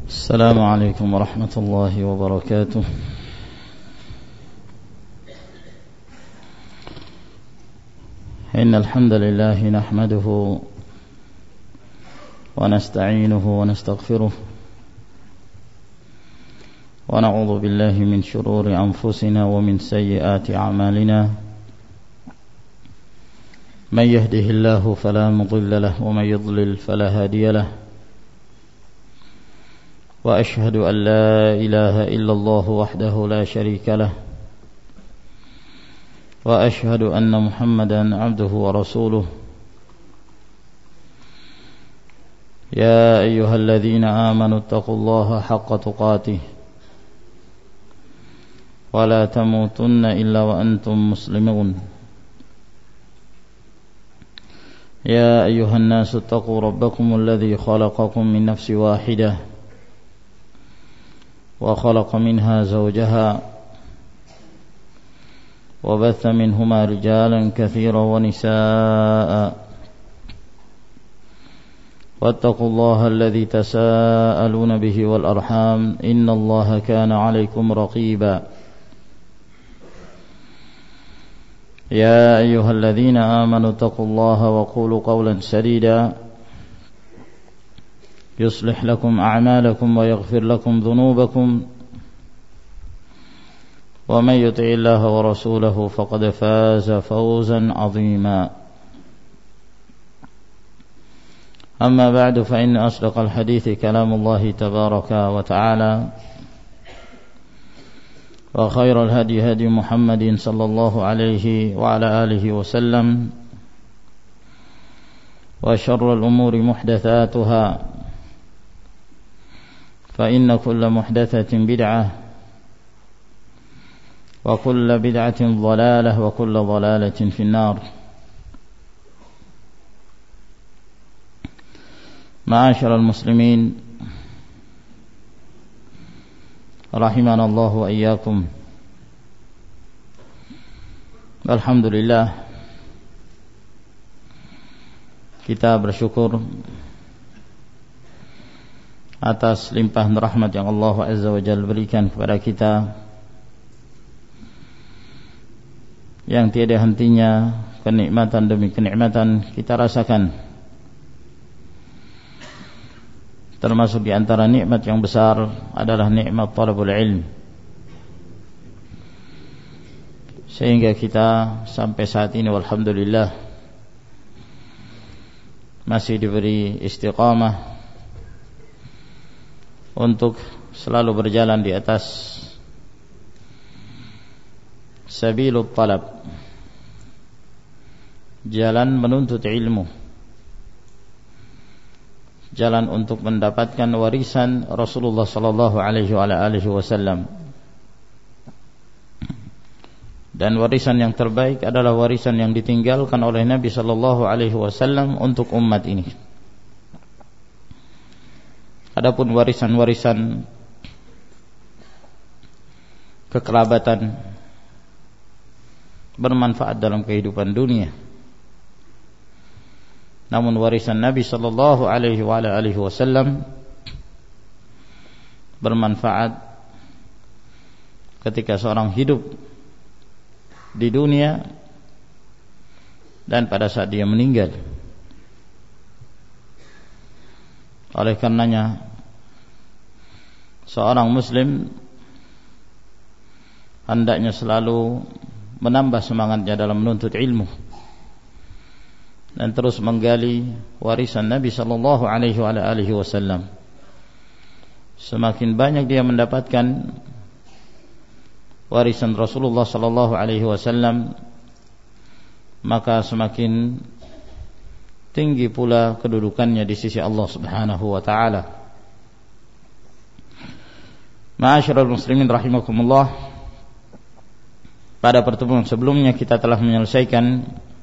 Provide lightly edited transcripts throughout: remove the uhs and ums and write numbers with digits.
السلام عليكم ورحمة الله وبركاته. إن الحمد لله نحمده ونستعينه ونستغفره ونعوذ بالله من شرور أنفسنا ومن سيئات أعمالنا. من يهده الله فلا مضل له ومن يضلل فلا هادي له. وأشهد أن لا إله إلا الله وحده لا شريك له. وأشهد أن محمدا عبده ورسوله. يا أيها الذين آمنوا اتقوا الله حق تقاته ولا تموتن إلا وأنتم مسلمون. يا أيها الناس اتقوا ربكم الذي خلقكم من نفس واحدة وخلق منها زوجها وبث منهما رجالا كثيرا ونساء واتقوا الله الذي تساءلون به والأرحام إن الله كان عليكم رقيبا. يا أيها الذين آمنوا اتقوا الله وقولوا قولا سديدا يصلح لكم أعمالكم ويغفر لكم ذنوبكم ومن يطع الله ورسوله فقد فاز فوزا عظيما. أما بعد فإن أصدق الحديث كلام الله تبارك وتعالى وخير الهدي هدي محمد صلى الله عليه وعلى آله وسلم وشر الأمور محدثاتها فإن كل محدثة بدعة وكل بدعة ضلالة وكل ضلالة في النار. معاشر المسلمين رحمنا الله وإياكم. Alhamdulillah, kita bersyukur atas limpahan rahmat yang Allah Azza wa Jalla berikan kepada kita, yang tiada hentinya kenikmatan demi kenikmatan kita rasakan. Termasuk di antara nikmat yang besar adalah nikmat talabul ilm, sehingga kita sampai saat ini walhamdulillah masih diberi istiqamah untuk selalu berjalan di atas sabilut talab, jalan menuntut ilmu, jalan untuk mendapatkan warisan Rasulullah sallallahu alaihi wasallam. Dan warisan yang terbaik adalah warisan yang ditinggalkan oleh Nabi sallallahu alaihi wasallam untuk umat ini. Adapun warisan-warisan kekerabatan bermanfaat dalam kehidupan dunia, namun warisan Nabi sallallahu alaihi wasallam bermanfaat ketika seorang hidup di dunia dan pada saat dia meninggal. Oleh karenanya seorang muslim hendaknya selalu menambah semangatnya dalam menuntut ilmu dan terus menggali warisan Nabi sallallahu alaihi wasallam. Semakin banyak dia mendapatkan warisan Rasulullah sallallahu alaihi wasallam, maka semakin tinggi pula kedudukannya di sisi Allah Subhanahu wa taala. Ma'asyiral muslimin rahimakumullah, pada pertemuan sebelumnya kita telah menyelesaikan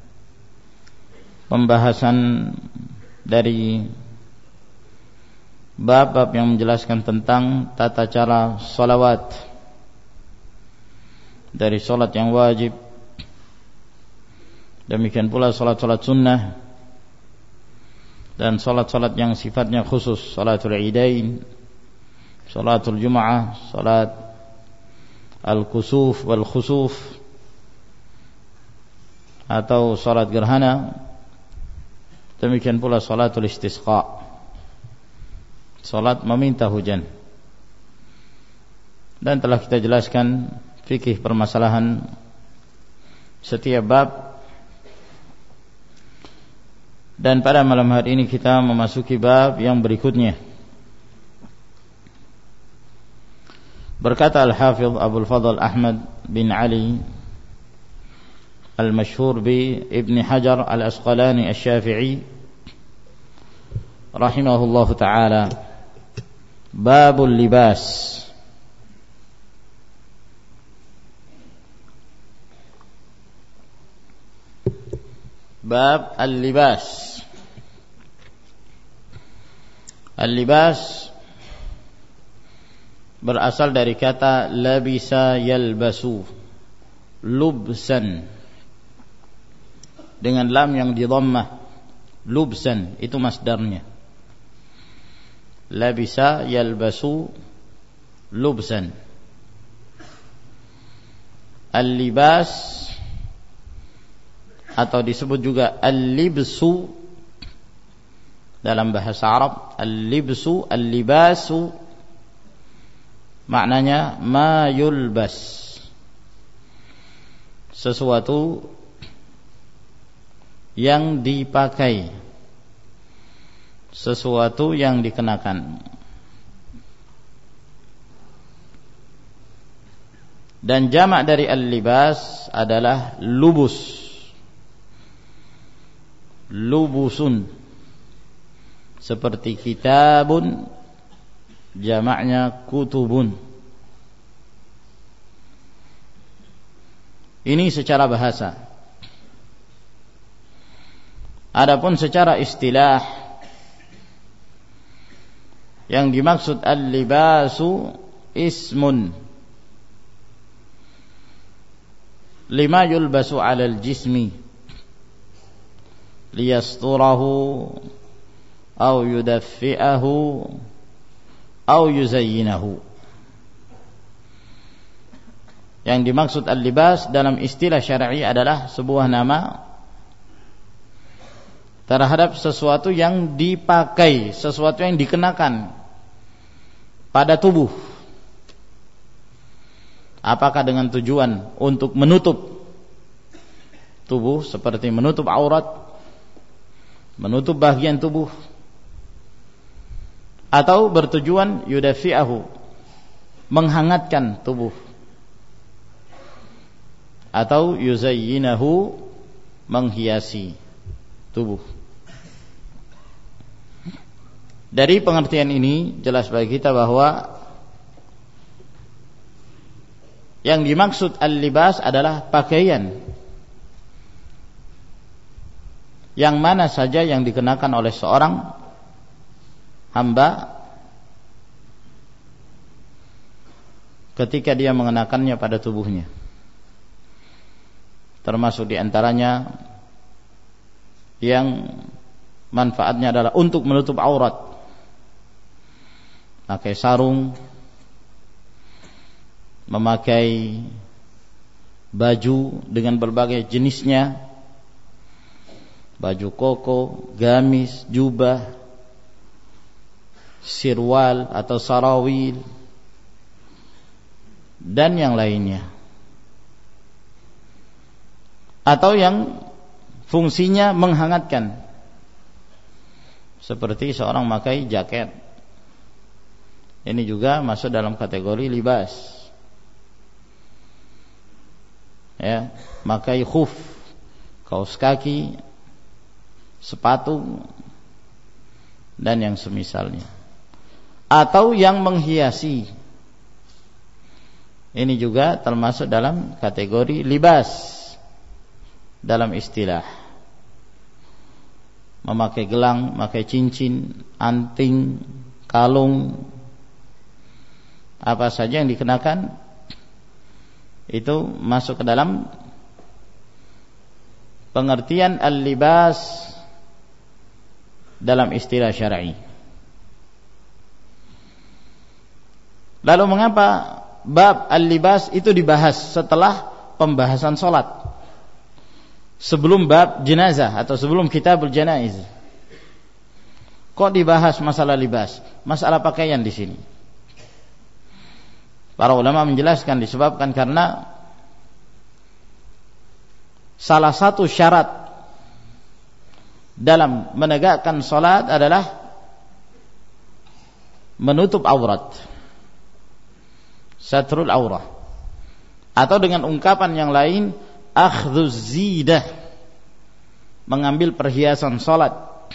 pembahasan dari bab-bab yang menjelaskan tentang tata cara salawat, dari salat yang wajib, demikian pula salat-salat sunnah, dan salat-salat yang sifatnya khusus, salatul idain, salatul Jum'ah, salat al-kusuf wal khusuf, atau salat gerhana. Demikian pula salatul istisqa, salat meminta hujan. Dan telah kita jelaskan fikih permasalahan setiap bab. Dan pada malam hari ini kita memasuki bab yang berikutnya. Berkata Al-Hafidh Abdul Fadl Ahmad bin Ali al-masyhur bi Ibn Hajar al-Asqalani asy-Syafi'i rahimahullahu ta'ala, babul libas. Bab al-libas. Al-libas berasal dari kata labisa yalbasu, lubsan, dengan lam yang didhammah. Lubsan itu masdarnya. Labisa yalbasu lubsan. Al-libas atau disebut juga al-libsu dalam bahasa Arab. Al-libsu, al-libasu maknanya ma yulbas, sesuatu yang dipakai, sesuatu yang dikenakan. Dan jamak dari al-libas adalah lubus, lubusun. Seperti kitabun, jamaknya kutubun. Ini secara bahasa. Adapun secara istilah, yang dimaksud al-libasu ismun lima yulbasu 'alal jismi liyasturahu aw yudaffi'ahu aw yuzayyinahu. Yang dimaksud al-libas dalam istilah syar'i adalah sebuah nama terhadap sesuatu yang dipakai, sesuatu yang dikenakan pada tubuh. Apakah dengan tujuan untuk menutup tubuh seperti menutup aurat, menutup bagian tubuh, atau bertujuan yudafi'ahu, menghangatkan tubuh, atau yuzayyinahu, menghiasi tubuh. Dari pengertian ini jelas bagi kita bahwa yang dimaksud al-libas adalah pakaian yang mana saja yang dikenakan oleh seorang hamba ketika dia mengenakannya pada tubuhnya. Termasuk diantaranya yang manfaatnya adalah untuk menutup aurat, pakai sarung, memakai baju dengan berbagai jenisnya, baju koko, gamis, jubah, sirwal atau sarawil, dan yang lainnya. Atau yang fungsinya menghangatkan, seperti seorang memakai jaket. Ini juga masuk dalam kategori libas. Ya, memakai khuf, kaos kaki, sepatu, dan yang semisalnya. Atau yang menghiasi. Ini juga termasuk dalam kategori libas dalam istilah. Memakai gelang, memakai cincin, anting, kalung, apa saja yang dikenakan itu masuk ke dalam pengertian al-libas dalam istilah syar'i. Lalu mengapa bab al-libas itu dibahas setelah pembahasan salat, sebelum bab jenazah atau sebelum kitabul janaiz? Kok dibahas masalah libas, masalah pakaian di sini? Para ulama menjelaskan disebabkan karena salah satu syarat dalam menegakkan salat adalah menutup aurat, satrul aurah, atau dengan ungkapan yang lain akhdhuz zidah, mengambil perhiasan salat,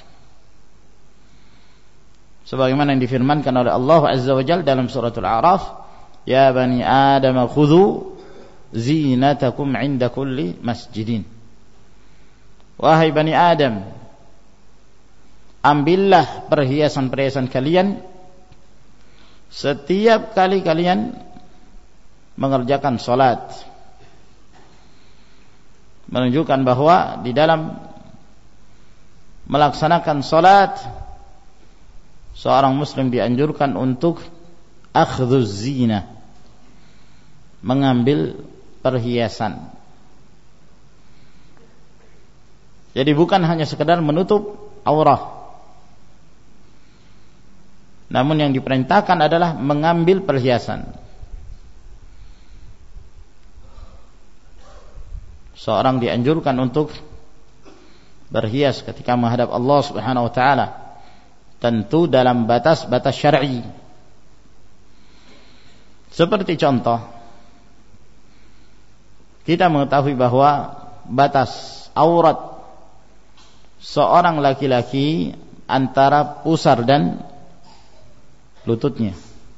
sebagaimana yang difirmankan oleh Allah Azza wa Jalla dalam suratul A'raf, ya bani Adam khudhu zinatakum 'inda kulli masjidin. Wahai bani Adam, ambillah perhiasan-perhiasan kalian setiap kali kalian mengerjakan salat. Menunjukkan bahwa di dalam melaksanakan salat seorang muslim dianjurkan untuk akhdhuz zina, mengambil perhiasan. Jadi bukan hanya sekedar menutup aurah, namun yang diperintahkan adalah mengambil perhiasan. Seorang dianjurkan untuk berhias ketika menghadap Allah Subhanahu wa taala, tentu dalam batas-batas syar'i. Seperti contoh, kita mengetahui bahwa batas aurat seorang laki-laki antara pusar dan lututnya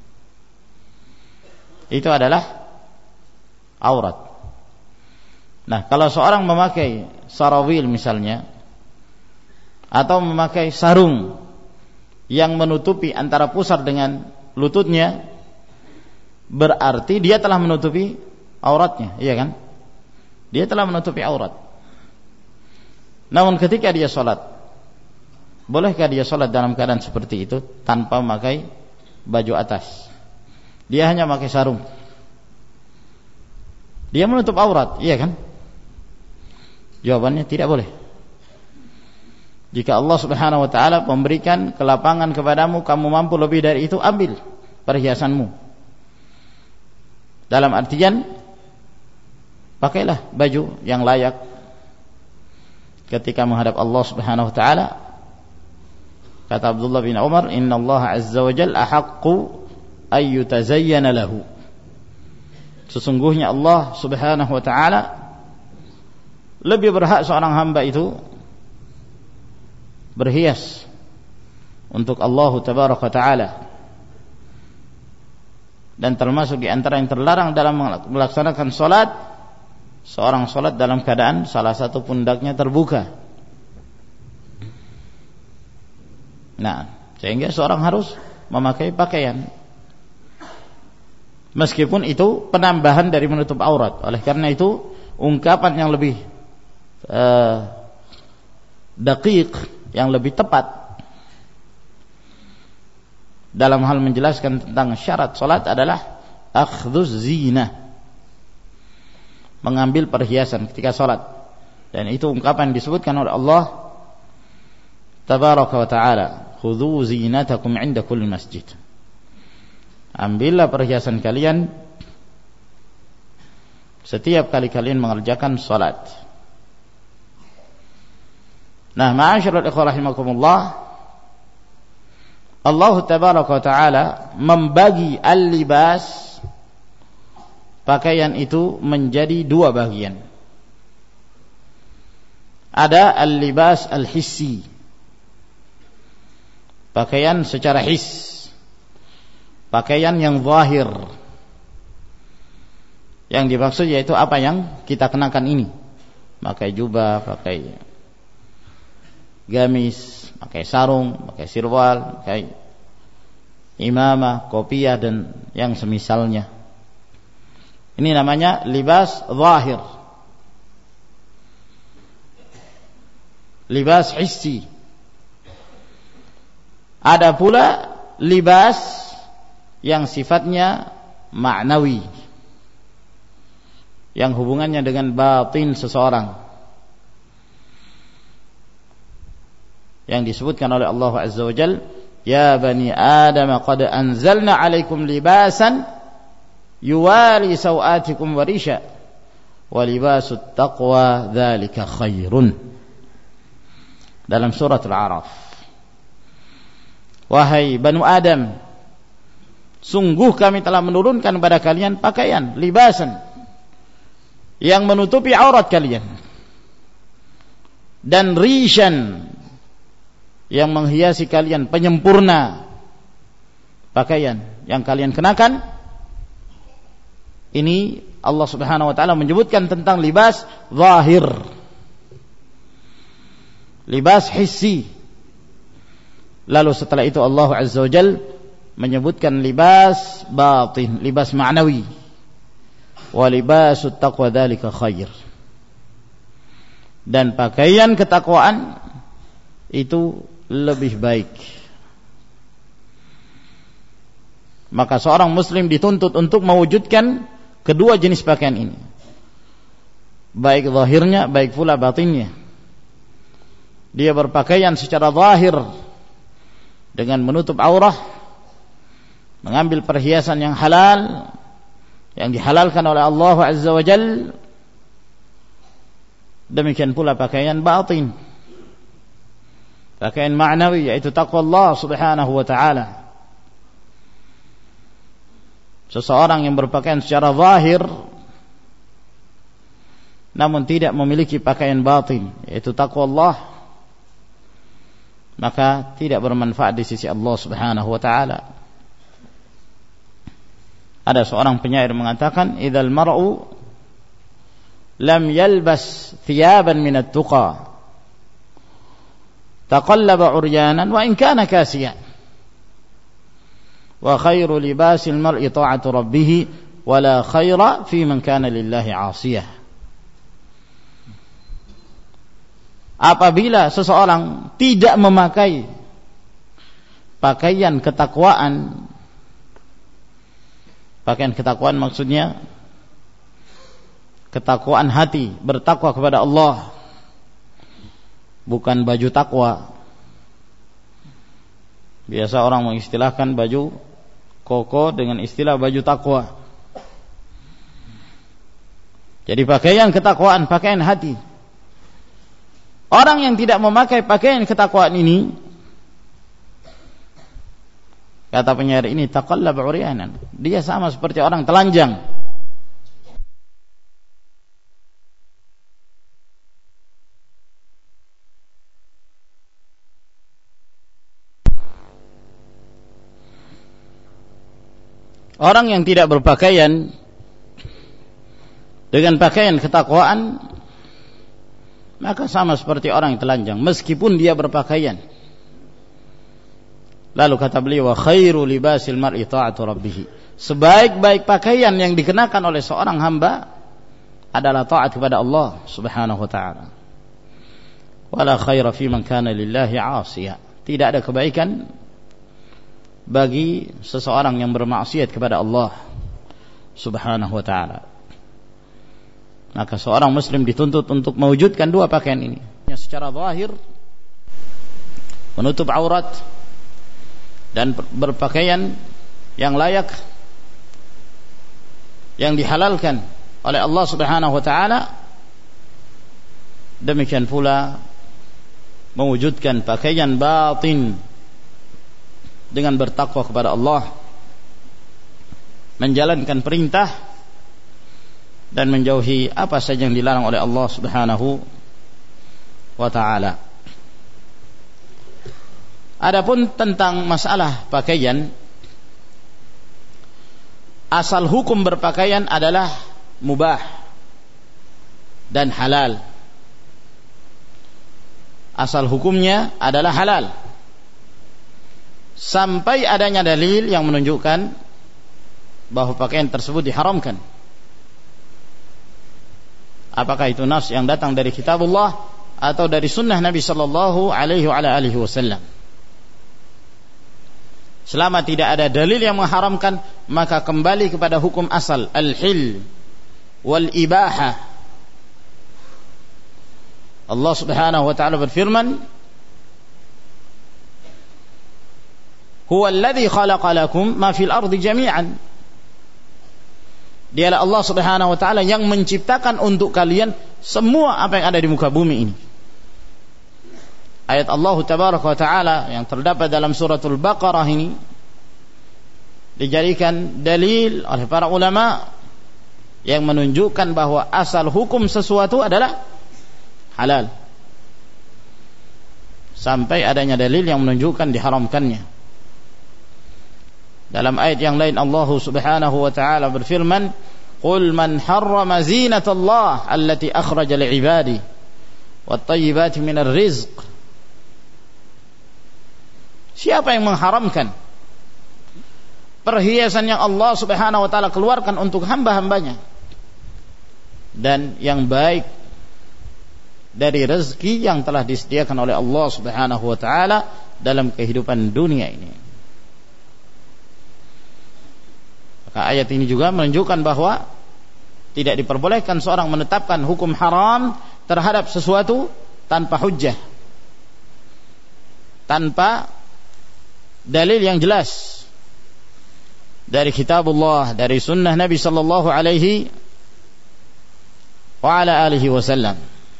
itu adalah aurat. Nah, kalau seorang memakai sarawil misalnya, atau memakai sarung yang menutupi antara pusar dengan lututnya, berarti dia telah menutupi auratnya, iya kan? Dia telah menutupi aurat. Namun ketika dia sholat, bolehkah dia sholat dalam keadaan seperti itu tanpa memakai baju atas? Dia hanya memakai sarung, dia menutup aurat, iya kan? Jawabannya tidak boleh. Jika Allah Subhanahu wa taala memberikan kelapangan kepadamu, kamu mampu lebih dari itu, ambil perhiasanmu. Dalam artian, pakailah baju yang layak ketika menghadap Allah Subhanahu wa taala. Kata Abdullah bin Umar, innallaha azza wa jalla ahaqqu ay yutazayyana lahu. Sesungguhnya Allah Subhanahu wa taala lebih berhak seorang hamba itu berhias untuk Allah Tabaraka Ta'ala. Dan termasuk di antara yang terlarang dalam melaksanakan salat, seorang salat dalam keadaan salah satu pundaknya terbuka. Nah, sehingga seorang harus memakai pakaian, meskipun itu penambahan dari menutup aurat. Oleh karena itu, ungkapan yang lebih daqiq, yang lebih tepat dalam hal menjelaskan tentang syarat salat adalah akhdhuz zinah, mengambil perhiasan ketika salat. Dan itu ungkapan yang disebutkan oleh Allah Tabaraka wa ta'ala, khudhu zinatakum 'inda kulli masjid. Ambillah perhiasan kalian setiap kali kalian mengerjakan salat. Nah, ma'asyiral ikhwah rahimakumullah, Allah Tabaraka wa ta'ala membagi al-libas, pakaian itu, menjadi dua bagian. Ada al-libas al-hissi, pakaian secara his, pakaian yang zahir. Yang dimaksud yaitu apa yang kita kenakan ini, pakai jubah, pakai gamis, pakai sarung, pakai sirwal, pakai imamah, kopiah, dan yang semisalnya. Ini namanya libas zahir, libas hissi. Ada pula libas yang sifatnya ma'nawi, yang hubungannya dengan batin seseorang, yang disebutkan oleh Allah Azza wa Jalla, ya bani Adam qad anzalna 'alaikum libasan yuwari sawatikum warisha wa libasut taqwa dzalika khairun. Dalam surat Al-A'raf, wahai Banu Adam, sungguh kami telah menurunkan kepada kalian pakaian, libasan, yang menutupi aurat kalian, dan rishan, yang menghiasi kalian, penyempurna pakaian yang kalian kenakan. Ini Allah Subhanahu wa taala menyebutkan tentang libas zahir, libas hissi. Lalu setelah itu Allah Azza wa Jalla menyebutkan libas batin, libas ma'nawi. Wa libasut taqwa dzalika khair. Dan pakaian ketakwaan itu lebih baik. Maka seorang muslim dituntut untuk mewujudkan kedua jenis pakaian ini, baik zahirnya, baik pula batinnya. Dia berpakaian secara zahir dengan menutup aurah, mengambil perhiasan yang halal, yang dihalalkan oleh Allah Azza wa Jalla. Demikian pula pakaian batin, pakaian ma'nawi, yaitu taqwa Allah Subhanahu wa ta'ala. Seseorang yang berpakaian secara zahir namun tidak memiliki pakaian batin, yaitu taqwa Allah, maka tidak bermanfaat di sisi Allah Subhanahu wa ta'ala. Ada seorang penyair mengatakan, idzal mar'u lam yalbas thiyaban minat tuqa taqallaba uryanan wa in kana kasiyan wa khairu libasil mar'i ta'atu rabbih wa la khaira fi man kana lillahi 'asiyah. Apabila seseorang tidak memakai pakaian ketakwaan, pakaian ketakwaan maksudnya ketakwaan hati, bertakwa kepada Allah, bukan baju takwa. Biasa orang mengistilahkan baju koko dengan istilah baju takwa. Jadi pakaian ketakwaan, pakaian hati. Orang yang tidak memakai pakaian ketakwaan ini, kata penyair ini, taqallab uryanan, dia sama seperti orang telanjang. Orang yang tidak berpakaian dengan pakaian ketakwaan, maka sama seperti orang yang telanjang meskipun dia berpakaian. Lalu kata beliau, wa khairu libasil mar'i ta'atu rabbih, sebaik-baik pakaian yang dikenakan oleh seorang hamba adalah taat kepada Allah Subhanahu wa ta'ala. Wala khaira fi man kana lillahi 'asiya, tidak ada kebaikan bagi seseorang yang bermaksiat kepada Allah Subhanahu wa ta'ala. Maka seorang muslim dituntut untuk mewujudkan dua pakaian ini, secara zahir menutup aurat dan berpakaian yang layak, yang dihalalkan oleh Allah Subhanahu wa ta'ala. Demikian pula mewujudkan pakaian batin dengan bertakwa kepada Allah, menjalankan perintah dan menjauhi apa saja yang dilarang oleh Allah Subhanahu wa ta'ala. Adapun tentang masalah pakaian, asal hukum berpakaian adalah mubah dan halal. Asal hukumnya adalah halal sampai adanya dalil yang menunjukkan bahwa pakaian tersebut diharamkan. Apakah itu nas yang datang dari kitabullah atau dari sunnah Nabi sallallahu alaihi wasallam. Selama tidak ada dalil yang mengharamkan, maka kembali kepada hukum asal, al-hil wal ibahah. Allah Subhanahu wa ta'ala berfirman, huwa alladhi khalaqa lakum ma fil ardi jami'an. Dialah Allah Subhanahu wa ta'ala yang menciptakan untuk kalian semua apa yang ada di muka bumi ini. Ayat Allah Tabaraka wa Ta'ala yang terdapat dalam suratul Baqarah ini dijadikan dalil oleh para ulama yang menunjukkan bahwa asal hukum sesuatu adalah halal sampai adanya dalil yang menunjukkan diharamkannya. Dalam ayat yang lain Allah Subhanahu wa Ta'ala berfirman, qul man harrama zinatallah allati akhraja li'ibadi wat-tayyibati minar rizq. Siapa yang mengharamkan perhiasan yang Allah Subhanahu wa ta'ala keluarkan untuk hamba-hambanya dan yang baik dari rezeki yang telah disediakan oleh Allah Subhanahu wa ta'ala dalam kehidupan dunia ini. Maka ayat ini juga menunjukkan bahwa tidak diperbolehkan seorang menetapkan hukum haram terhadap sesuatu tanpa hujjah, tanpa dalil yang jelas dari kitabullah, dari sunnah Nabi sallallahu alaihi wa ala alihi wasallam.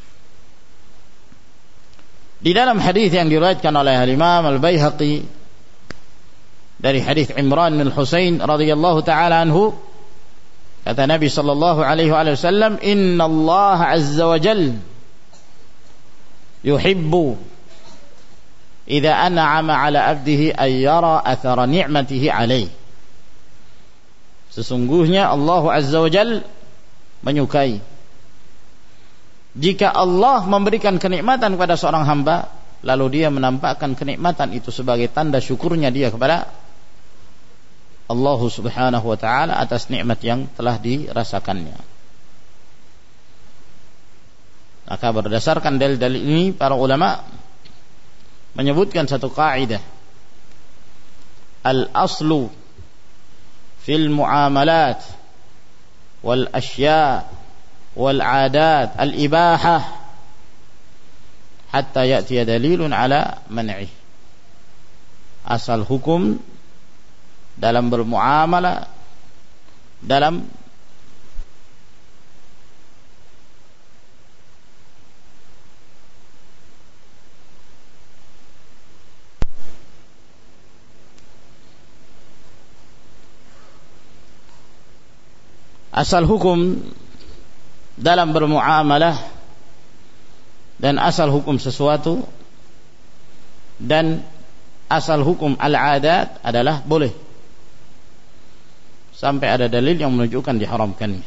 Di dalam hadis yang diriwayatkan oleh Imam Al-Baihaqi dari hadis Imran bin Husain radhiyallahu taala anhu, kata Nabi sallallahu alaihi wasallam, innallaha azza wa jalla yuhibbu idza an'ama 'ala 'abdihi ay yara athara ni'matihi 'alaihi. Sesungguhnya Allah Azza wa Jalla menyukai jika Allah memberikan kenikmatan kepada seorang hamba lalu dia menampakkan kenikmatan itu sebagai tanda syukurnya dia kepada Allah Subhanahu wa ta'ala atas nikmat yang telah dirasakannya. Maka berdasarkan dalil-dalil ini para ulama menyebutkan satu kaidah, al-aslu fil muamalat wal asya wal adat al-ibahah hatta ya'ti dalilun ala man'ih. Asal hukum dalam bermuamalah, dalam asal hukum dalam bermuamalah dan asal hukum sesuatu dan asal hukum al-adat adalah boleh sampai ada dalil yang menunjukkan diharamkannya.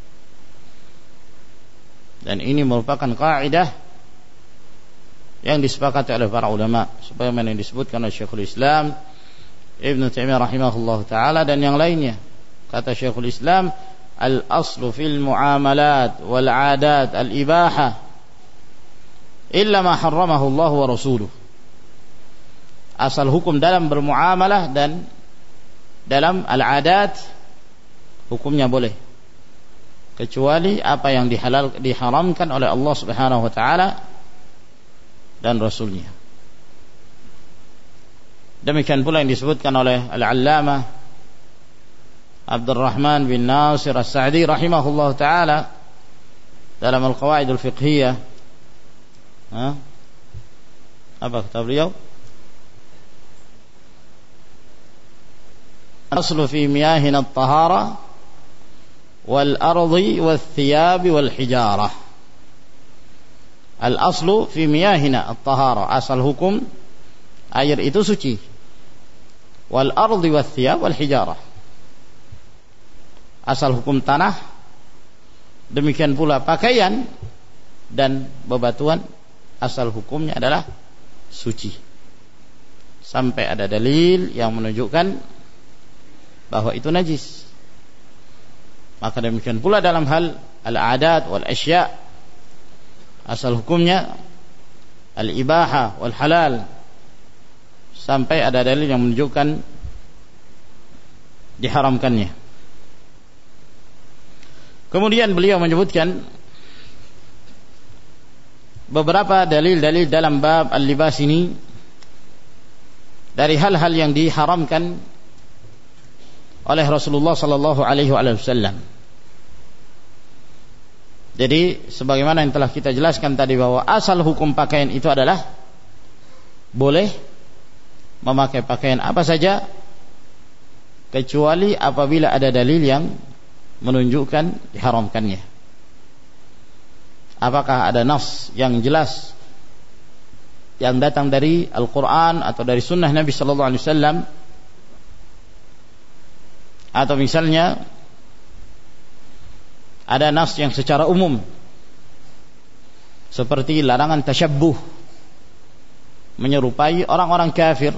Dan ini merupakan kaidah yang disepakati oleh para ulama, sebagaimana yang disebutkan oleh Syekhul Islam Ibnu Taimiyah rahimahullah taala dan yang lainnya. Kata Syekhul Islam, al-aslu fil muamalat wal adat al-ibahah illa ma harramahu Allah wa rasuluh. Asal hukum dalam bermuamalah dan dalam al-adat hukumnya boleh kecuali apa yang diharamkan oleh Allah Subhanahu wa taala dan rasulnya. Demikian pula yang disebutkan oleh Al-Allamah Abdurrahman bin Nasir As-Sa'di rahimahullah ta'ala dalam Al-Qawaid Al-Fiqhiyah. Apa kata beliau? Al-aslu fi miyahina at-tahara wal-ardi wal-thiyab wal-hijarah. Al-aslu fi miyahina at-tahara, asal hukum air itu suci. Wal-ardi wal-thiyab wal-hijarah, asal hukum tanah, demikian pula pakaian dan bebatuan asal hukumnya adalah suci sampai ada dalil yang menunjukkan bahwa itu najis. Maka demikian pula dalam hal al-adat wal asya, asal hukumnya al-ibaha wal halal sampai ada dalil yang menunjukkan diharamkannya. Kemudian beliau menyebutkan beberapa dalil-dalil dalam bab al-libas ini dari hal-hal yang diharamkan oleh Rasulullah sallallahu alaihi wasallam. Jadi sebagaimana yang telah kita jelaskan tadi bahwa asal hukum pakaian itu adalah boleh memakai pakaian apa saja kecuali apabila ada dalil yang menunjukkan diharamkannya. Apakah ada nas yang jelas yang datang dari Al-Quran atau dari Sunnah Nabi Sallallahu Alaihi Wasallam, atau misalnya ada nas yang secara umum seperti larangan tasyabbuh, menyerupai orang-orang kafir,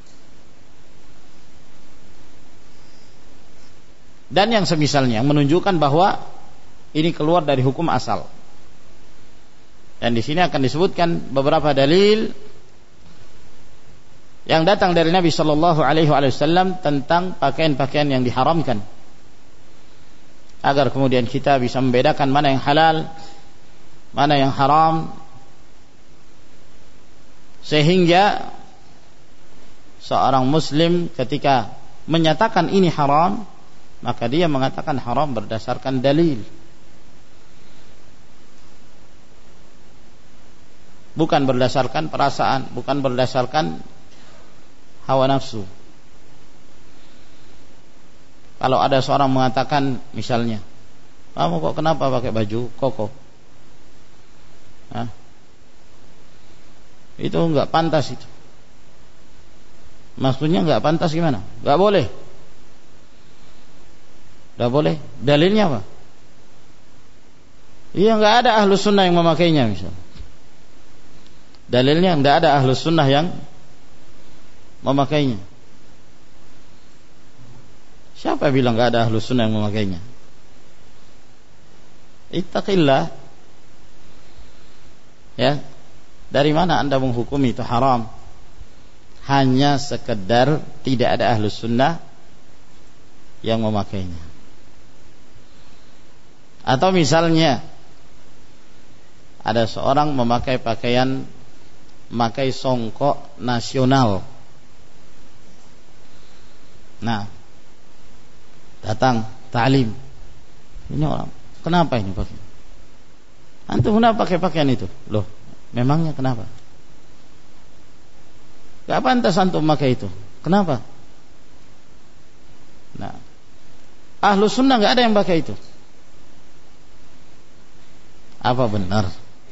dan yang semisalnya menunjukkan bahwa ini keluar dari hukum asal. Dan di sini akan disebutkan beberapa dalil yang datang dari Nabi sallallahu alaihi wasallam tentang pakaian-pakaian yang diharamkan, agar kemudian kita bisa membedakan mana yang halal, mana yang haram, sehingga seorang muslim ketika menyatakan ini haram, maka dia mengatakan haram berdasarkan dalil, bukan berdasarkan perasaan, bukan berdasarkan hawa nafsu. Kalau ada seorang mengatakan misalnya, kamu kok kenapa pakai baju koko? Hah? Itu enggak pantas itu. Maksudnya enggak pantas gimana? Enggak boleh. Enggak boleh. Dalilnya apa? Iya, enggak ada ahlus sunnah yang memakainya misalnya. Dalilnya enggak ada ahlus sunnah yang memakainya. Siapa bilang enggak ada ahlus sunnah yang memakainya? Ittaqillah. Ya, dari mana anda menghukumi itu haram? Hanya sekedar tidak ada ahlus sunnah yang memakainya. Atau misalnya ada seorang memakai pakaian, memakai songkok nasional. Nah, datang ta'lim, ini orang, kenapa ini pakai? Antum kenapa pakai pakaian itu? Loh, memangnya kenapa? Gak pantas antum memakai itu. Kenapa? Nah, ahlus sunnah gak ada yang pakai itu. Apa benar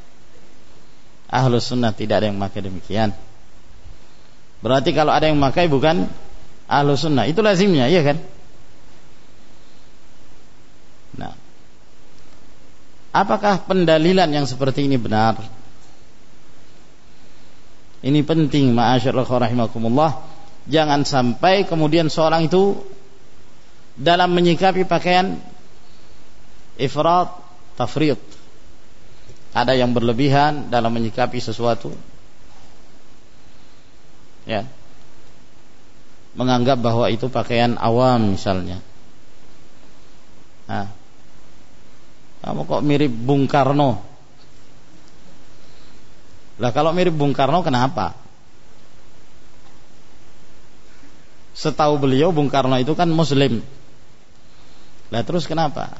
ahlus sunnah tidak ada yang memakai demikian? Berarti kalau ada yang memakai bukan ahlus sunnah. Itu lazimnya, iya kan? Nah, apakah pendalilan yang seperti ini benar? Ini penting, ma'asyiral rahimakumullah. Jangan sampai kemudian seorang itu dalam menyikapi pakaian ifrat, tafrid, ada yang berlebihan dalam menyikapi sesuatu, ya, menganggap bahwa itu pakaian awam misalnya. Nah, kamu kok mirip Bung Karno? Lah kalau mirip Bung Karno kenapa? Setahu beliau Bung Karno itu kan muslim. Lah terus kenapa?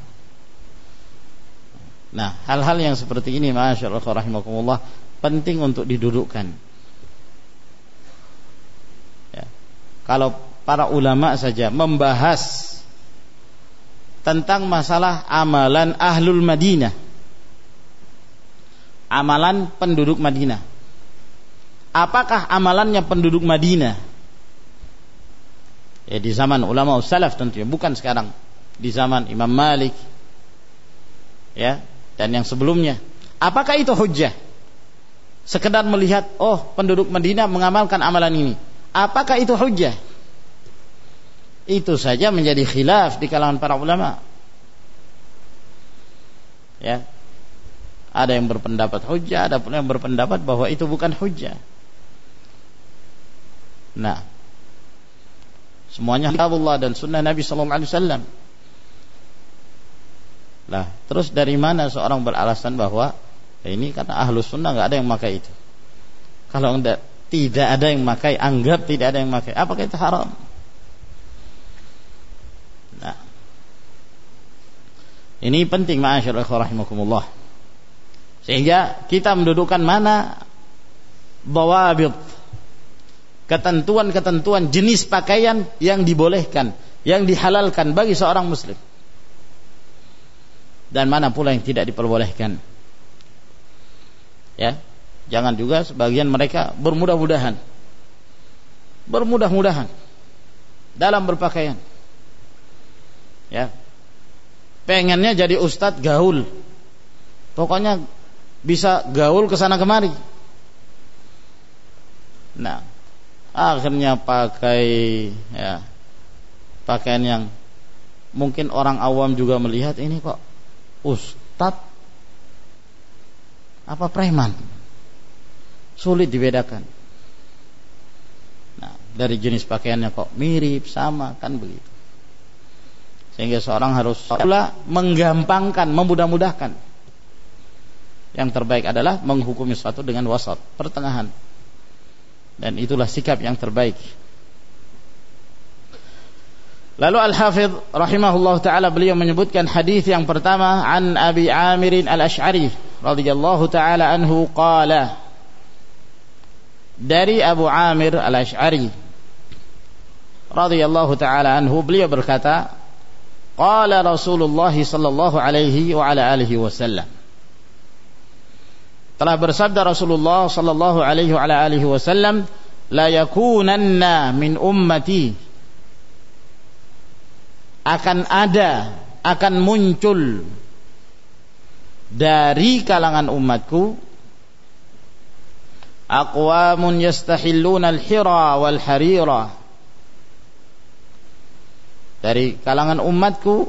Nah, hal-hal yang seperti ini, masyaallah rahimakumullah, penting untuk didudukkan. Ya. Kalau para ulama saja membahas tentang masalah amalan ahlul Madinah, amalan penduduk Madinah, apakah amalannya penduduk Madinah? Ya, di zaman ulama salaf tentunya, bukan sekarang. Di zaman Imam Malik, ya, dan yang sebelumnya. Apakah itu hujjah? Sekedar melihat, oh penduduk Madinah mengamalkan amalan ini, apakah itu hujjah? Itu saja menjadi khilaf di kalangan para ulama. Ya, ada yang berpendapat hujjah, ada pula yang berpendapat bahwa itu bukan hujjah. Nah, Semuanya kitabullah dan sunnah Nabi sallallahu alaihi wasallam. Lah, terus dari mana seorang beralasan bahwa ini karena ahlus sunnah enggak ada yang memakai itu? Kalau tidak ada yang memakai, anggap tidak ada yang memakai, apakah itu haram? Nah, ini penting ma'asyiral ikhwah rahimakumullah. Sehingga kita mendudukkan mana dhawabit, ketentuan-ketentuan jenis pakaian yang dibolehkan, yang dihalalkan bagi seorang muslim, dan mana pula yang tidak diperbolehkan. Ya, jangan juga sebagian mereka bermudah-mudahan dalam berpakaian. Ya, pengennya jadi ustadz gaul, pokoknya bisa gaul kesana kemari. Nah, akhirnya pakai pakaian yang mungkin orang awam juga melihat, ini kok ustadz apa preman, sulit dibedakan. Nah, dari jenis pakaiannya kok mirip, sama, kan begitu. Sehingga seorang harus pula menggampangkan, memudah-mudahkan. Yang terbaik adalah menghukumi sesuatu dengan wasat, pertengahan. Dan itulah sikap yang terbaik. Lalu Al-Hafidh rahimahullah ta'ala beliau menyebutkan hadis yang pertama, an Abi Amir Al-Ash'ari radhiyallahu ta'ala anhu qala, dari Abu Amir Al-Ash'ari radhiyallahu ta'ala anhu, beliau berkata, qala Rasulullah sallallahu alaihi wa ala alihi wasallam, telah bersabda Rasulullah sallallahu alaihi wa ala alihi wasallam, la yakunanna min ummati, akan muncul dari kalangan umatku aqwamun yastahilluna al-hira wal harira, dari kalangan umatku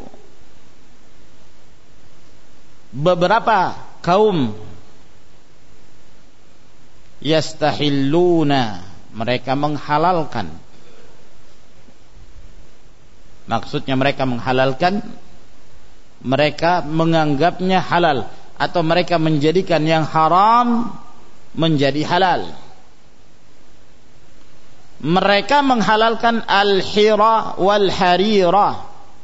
beberapa kaum yastahilluna, mereka menghalalkan, maksudnya mereka menghalalkan, mereka menganggapnya halal, atau mereka menjadikan yang haram menjadi halal. Mereka menghalalkan al-hira wal harira,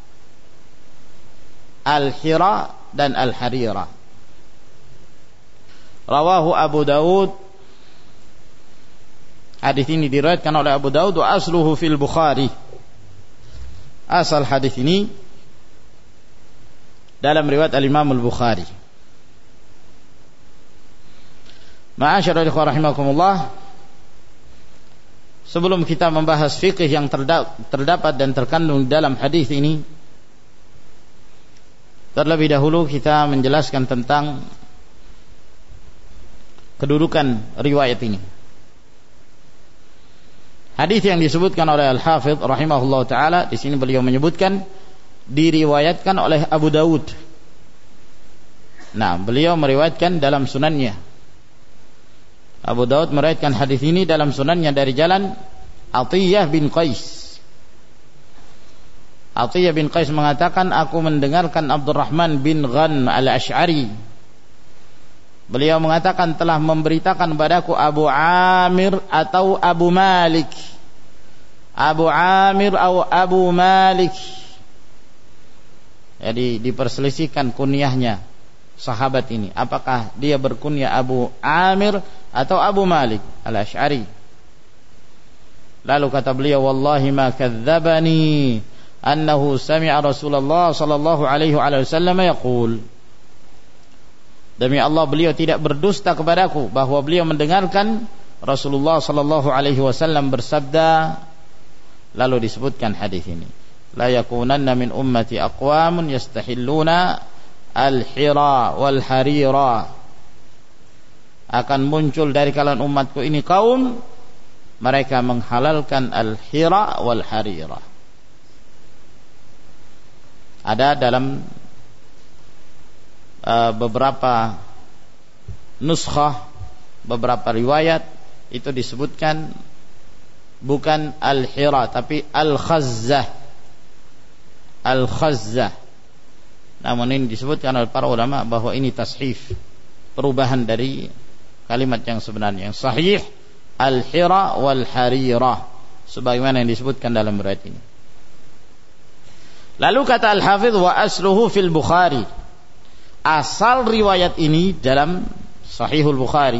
al-hira dan al-harira. Rawahu Abu Daud, hadis ini diriwayatkan oleh Abu Daud, wa asluhu fil Bukhari, asal hadis ini dalam riwayat al-Imam al-Bukhari. Ma'asyiral ikhwah rahimakumullah, sebelum kita membahas fikih yang terdapat dan terkandung dalam hadis ini, terlebih dahulu kita menjelaskan tentang kedudukan riwayat ini. Hadis yang disebutkan oleh Al-Hafidh rahimahullah taala, di sini beliau menyebutkan diriwayatkan oleh Abu Daud. Nah, beliau meriwayatkan dalam sunannya. Abu Daud meriwayatkan hadis ini dalam sunannya dari jalan Atiyah bin Qais. Atiyah bin Qais mengatakan, aku mendengarkan Abdurrahman bin Ghanm al-Ash'ari. Beliau mengatakan, telah memberitakan padaku Abu Amir atau Abu Malik. Abu Amir atau Abu Malik. Jadi diperselisihkan kunyahnya sahabat ini, apakah dia berkunyah Abu Amir atau Abu Malik al-Ash'ari. Lalu kata beliau, wallahi ma kadzdzabani annahu sami'a Rasulullah sallallahu alaihi wasallam yaqul, demi Allah beliau tidak berdusta kepadaku bahwa beliau mendengarkan Rasulullah sallallahu alaihi wasallam bersabda. Lalu disebutkan hadis ini, la yakunanna min ummati aqwamun yastahilluna al-hira wal harira, akan muncul dari kalangan umatku ini kaum mereka menghalalkan al-hira wal harira. Ada dalam beberapa nuskhah, beberapa riwayat itu disebutkan bukan al-hira tapi al-khazzah. Al-khazzah. Namun ini disebutkan oleh para ulama bahwa ini tashif, perubahan dari kalimat yang sebenarnya. Yang sahih al-hira wal harira, sebagaimana yang disebutkan dalam riwayat ini. Lalu kata Al-Hafidh, wa asluhu fil Bukhari, asal riwayat ini dalam Sahihul Bukhari.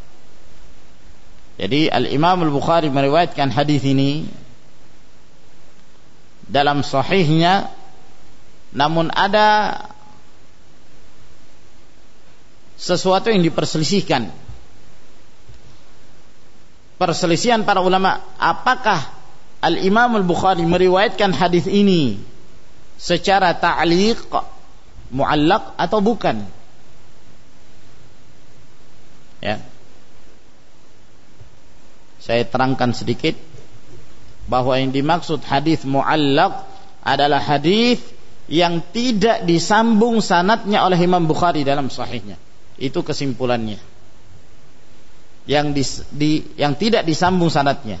Jadi Al-Imam Al-Bukhari meriwayatkan hadis ini dalam sahihnya, namun ada sesuatu yang diperselisihkan. Perselisihan para ulama, apakah Al-Imam Al-Bukhari meriwayatkan hadis ini secara ta'liq, mu'allaq atau bukan? Ya. Saya terangkan sedikit bahwa yang dimaksud hadis mu'allaq adalah hadis yang tidak disambung sanadnya oleh Imam Bukhari dalam sahihnya. Itu kesimpulannya. Yang tidak disambung sanadnya.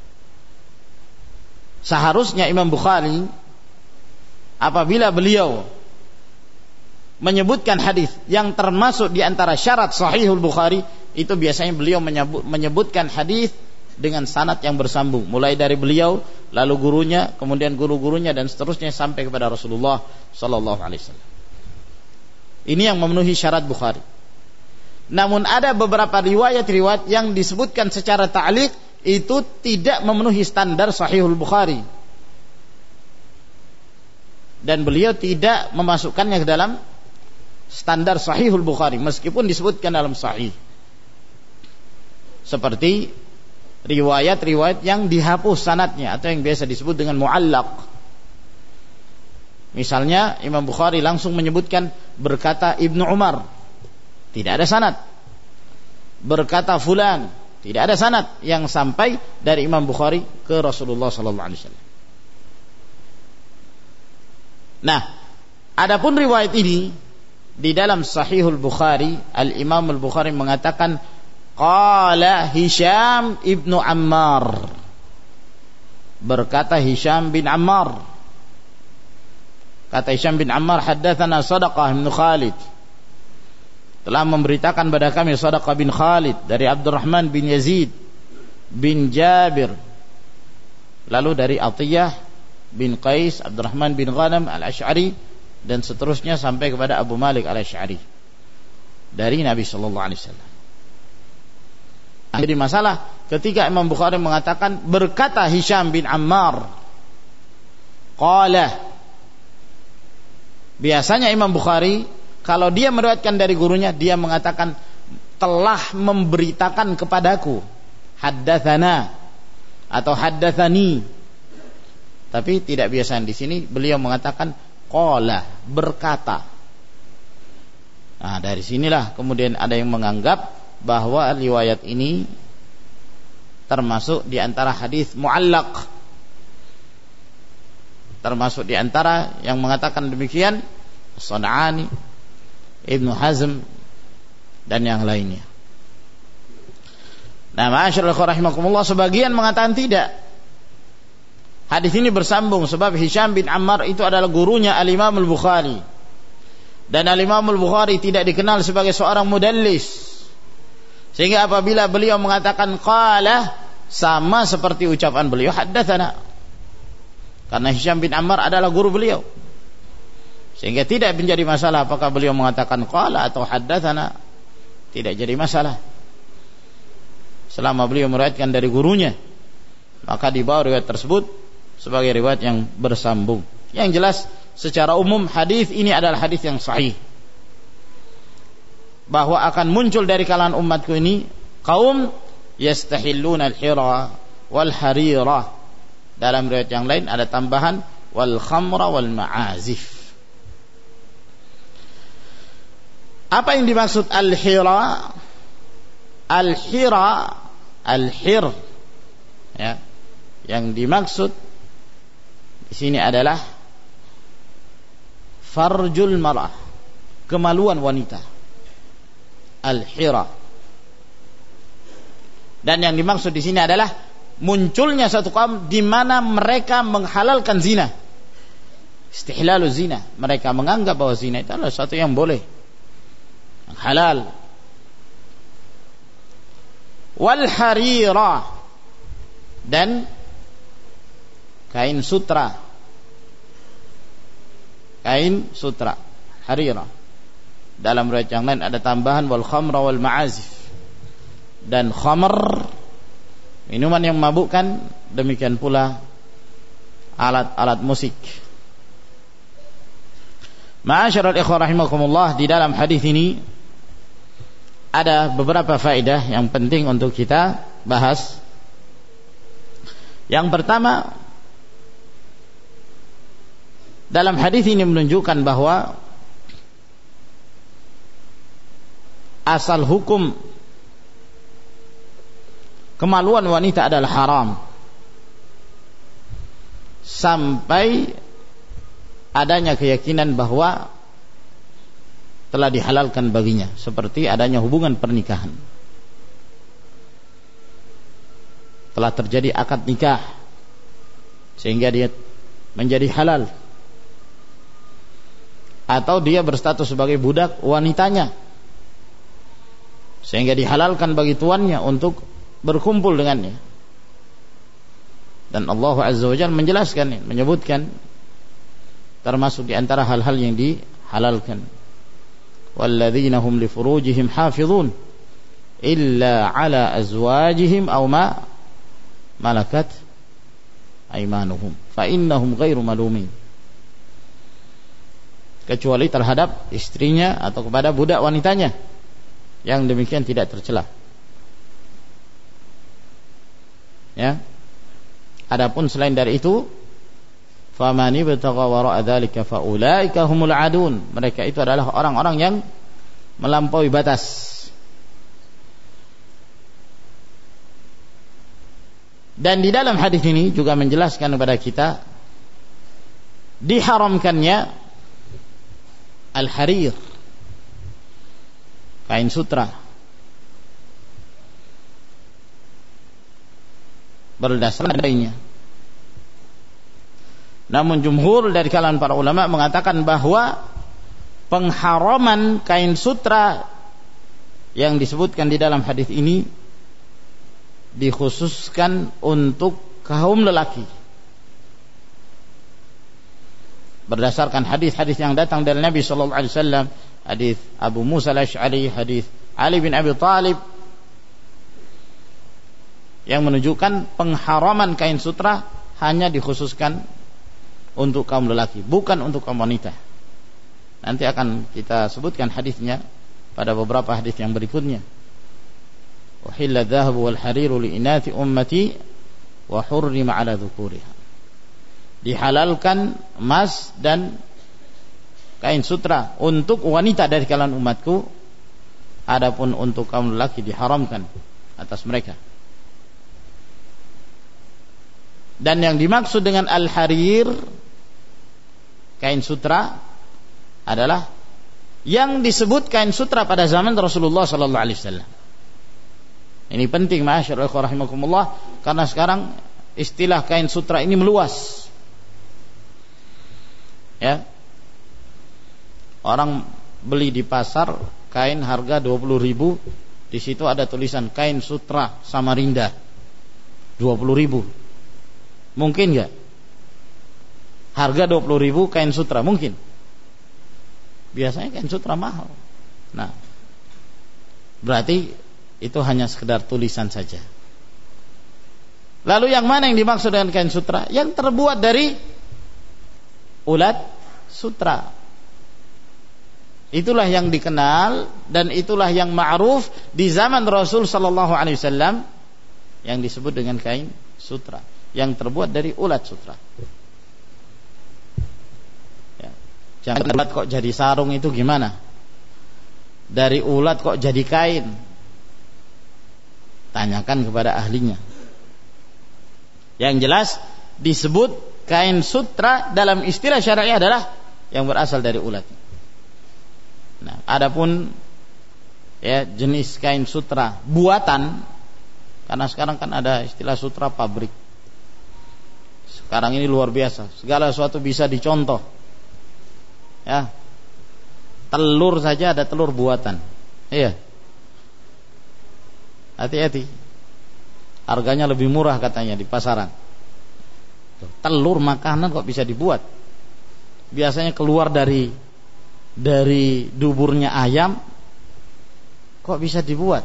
Seharusnya Imam Bukhari apabila beliau menyebutkan hadis yang termasuk di antara syarat Sahihul Bukhari, itu biasanya beliau menyebutkan hadis dengan sanad yang bersambung, mulai dari beliau, lalu gurunya, kemudian guru-gurunya, dan seterusnya sampai kepada Rasulullah sallallahu alaihi wasallam. Ini yang memenuhi syarat Bukhari. Namun ada beberapa riwayat-riwayat yang disebutkan secara ta'liq itu tidak memenuhi standar Sahihul Bukhari, dan beliau tidak memasukkannya ke dalam standar Sahihul Bukhari meskipun disebutkan dalam sahih. Seperti riwayat-riwayat yang dihapus sanadnya atau yang biasa disebut dengan mu'allaq. Misalnya Imam Bukhari langsung menyebutkan berkata Ibnu Umar, tidak ada sanad. Berkata fulan, tidak ada sanad yang sampai dari Imam Bukhari ke Rasulullah sallallahu alaihi wasallam. Nah, adapun riwayat ini di dalam Sahihul Bukhari, Al-Imam Al-Bukhari mengatakan qala Hisham ibnu Ammar, berkata Hisham bin Ammar, kata Hisham bin Ammar, haddatsana Sadaqah bin Khalid, telah memberitakan pada kami Sadaqah bin Khalid dari Abdurrahman bin Yazid bin Jabir, lalu dari Atiyah bin Qais, Abdurrahman bin Ghanam al-Ash'ari, dan seterusnya sampai kepada Abu Malik al-Ash'ari dari Nabi sallallahu alaihi wasallam. Jadi masalah ketika Imam Bukhari mengatakan berkata Hisham bin Ammar qala, biasanya Imam Bukhari kalau dia meriwayatkan dari gurunya, dia mengatakan telah memberitakan kepadaku, haddatsana atau haddatsani. Tapi tidak biasa di sini beliau mengatakan qala, berkata. Nah, dari sinilah kemudian ada yang menganggap bahwa riwayat ini termasuk di antara hadis mu'allaq. Termasuk di antara yang mengatakan demikian San'ani, Ibnu Hazm, dan yang lainnya. Nah, ma'asyiral rahimakumullah, sebagian mengatakan tidak. Hadis ini bersambung sebab Hisham bin Ammar itu adalah gurunya Al-Imam Al-Bukhari, dan Al-Imam Al-Bukhari tidak dikenal sebagai seorang mudallis, sehingga apabila beliau mengatakan qala, sama seperti ucapan beliau haddatsana, karena Hisham bin Ammar adalah guru beliau, sehingga tidak menjadi masalah apakah beliau mengatakan qala atau haddatsana, tidak jadi masalah selama beliau meriwayatkan dari gurunya, maka dibawa riwayat tersebut sebagai riwayat yang bersambung. Yang jelas secara umum hadis ini adalah hadis yang sahih, bahwa akan muncul dari kalangan umatku ini kaum yastahilluna al-hira wal harira. Dalam riwayat yang lain ada tambahan wal khamra wal ma'azif. Apa yang dimaksud al-hira? Al-hira, al-hir, ya, yang dimaksud di sini adalah farjul mar'ah, kemaluan wanita, al-hira. Dan yang dimaksud di sini adalah munculnya satu kaum di mana mereka menghalalkan zina. Istihlalu zina, mereka menganggap bahwa zina itu adalah sesuatu yang boleh, yang halal. Wal harira, dan kain sutra. Kain sutra, harira. Dalam riwayat yang lain ada tambahan wal khamra wal ma'azif, dan khamr, minuman yang memabukkan, demikian pula alat-alat musik. Ma'asyiral ikhwah rahimakumullah, di dalam hadis ini ada beberapa faedah yang penting untuk kita bahas. Yang pertama, dalam hadis ini menunjukkan bahwa asal hukum kemaluan wanita adalah haram sampai adanya keyakinan bahwa telah dihalalkan baginya, seperti adanya hubungan pernikahan, telah terjadi akad nikah sehingga dia menjadi halal, atau dia berstatus sebagai budak wanitanya sehingga dihalalkan bagi tuannya untuk berkumpul dengannya. Dan Allah Azza wa Jalla menjelaskan, menyebutkan termasuk di antara hal-hal yang dihalalkan, walladzina hum li furujihim hafizun illa ala azwajihim aw ma malakat aymanuhum fa innahum ghairu malumin, kecuali terhadap istrinya atau kepada budak wanitanya, yang demikian tidak tercela. Ya. Adapun selain dari itu, famani batagha wara'a dzalika faulaika humul adun, mereka itu adalah orang-orang yang melampaui batas. Dan di dalam hadis ini juga menjelaskan kepada kita diharamkannya al-harir, kain sutra, berdasarkan adanya. Namun jumhur dari kalangan para ulama mengatakan bahwa pengharaman kain sutra yang disebutkan di dalam hadis ini dikhususkan untuk kaum lelaki, berdasarkan hadis-hadis yang datang dari Nabi sallallahu alaihi wasallam, hadis Abu Musa al-Asy'ari, hadis Ali bin Abi Thalib, yang menunjukkan pengharaman kain sutra hanya dikhususkan untuk kaum lelaki, bukan untuk kaum wanita. Nanti akan kita sebutkan hadisnya pada beberapa hadis yang berikutnya. Uhilla adh-dhahabu wal hariru li inathi ummati wa hurrima 'ala dhukuriha. Dihalalkan emas dan kain sutra untuk wanita dari kalangan umatku, adapun untuk kaum lelaki diharamkan atas mereka. Dan yang dimaksud dengan al-harir, kain sutra, adalah yang disebut kain sutra pada zaman Rasulullah sallallahu alaihi wasallam. Ini penting ma'asyiral ikhwah rahimakumullah, karena sekarang istilah kain sutra ini meluas. Ya. Orang beli di pasar kain harga 20.000, di situ ada tulisan kain sutra Samarinda 20.000. Mungkin enggak? Harga 20.000 kain sutra, mungkin? Biasanya kain sutra mahal. Nah, berarti itu hanya sekedar tulisan saja. Lalu yang mana yang dimaksud dengan kain sutra? Yang terbuat dari ulat sutra. Itulah yang dikenal dan itulah yang ma'ruf di zaman Rasul sallallahu alaihi wasallam, yang disebut dengan kain sutra, yang terbuat dari ulat sutra. Ya. Jangan ulat kok jadi sarung, itu gimana? Dari ulat kok jadi kain? Tanyakan kepada ahlinya. Yang jelas disebut kain sutra dalam istilah syar'i adalah yang berasal dari ulat. Nah, adapun ya jenis kain sutra buatan Karena sekarang kan ada istilah sutra pabrik. Sekarang ini luar biasa, segala sesuatu bisa dicontoh. Ya. Telur saja ada telur buatan. Iya. Hati-hati. Harganya lebih murah katanya di pasaran. Telur makanan kok bisa dibuat? Biasanya keluar dari duburnya ayam, kok bisa dibuat?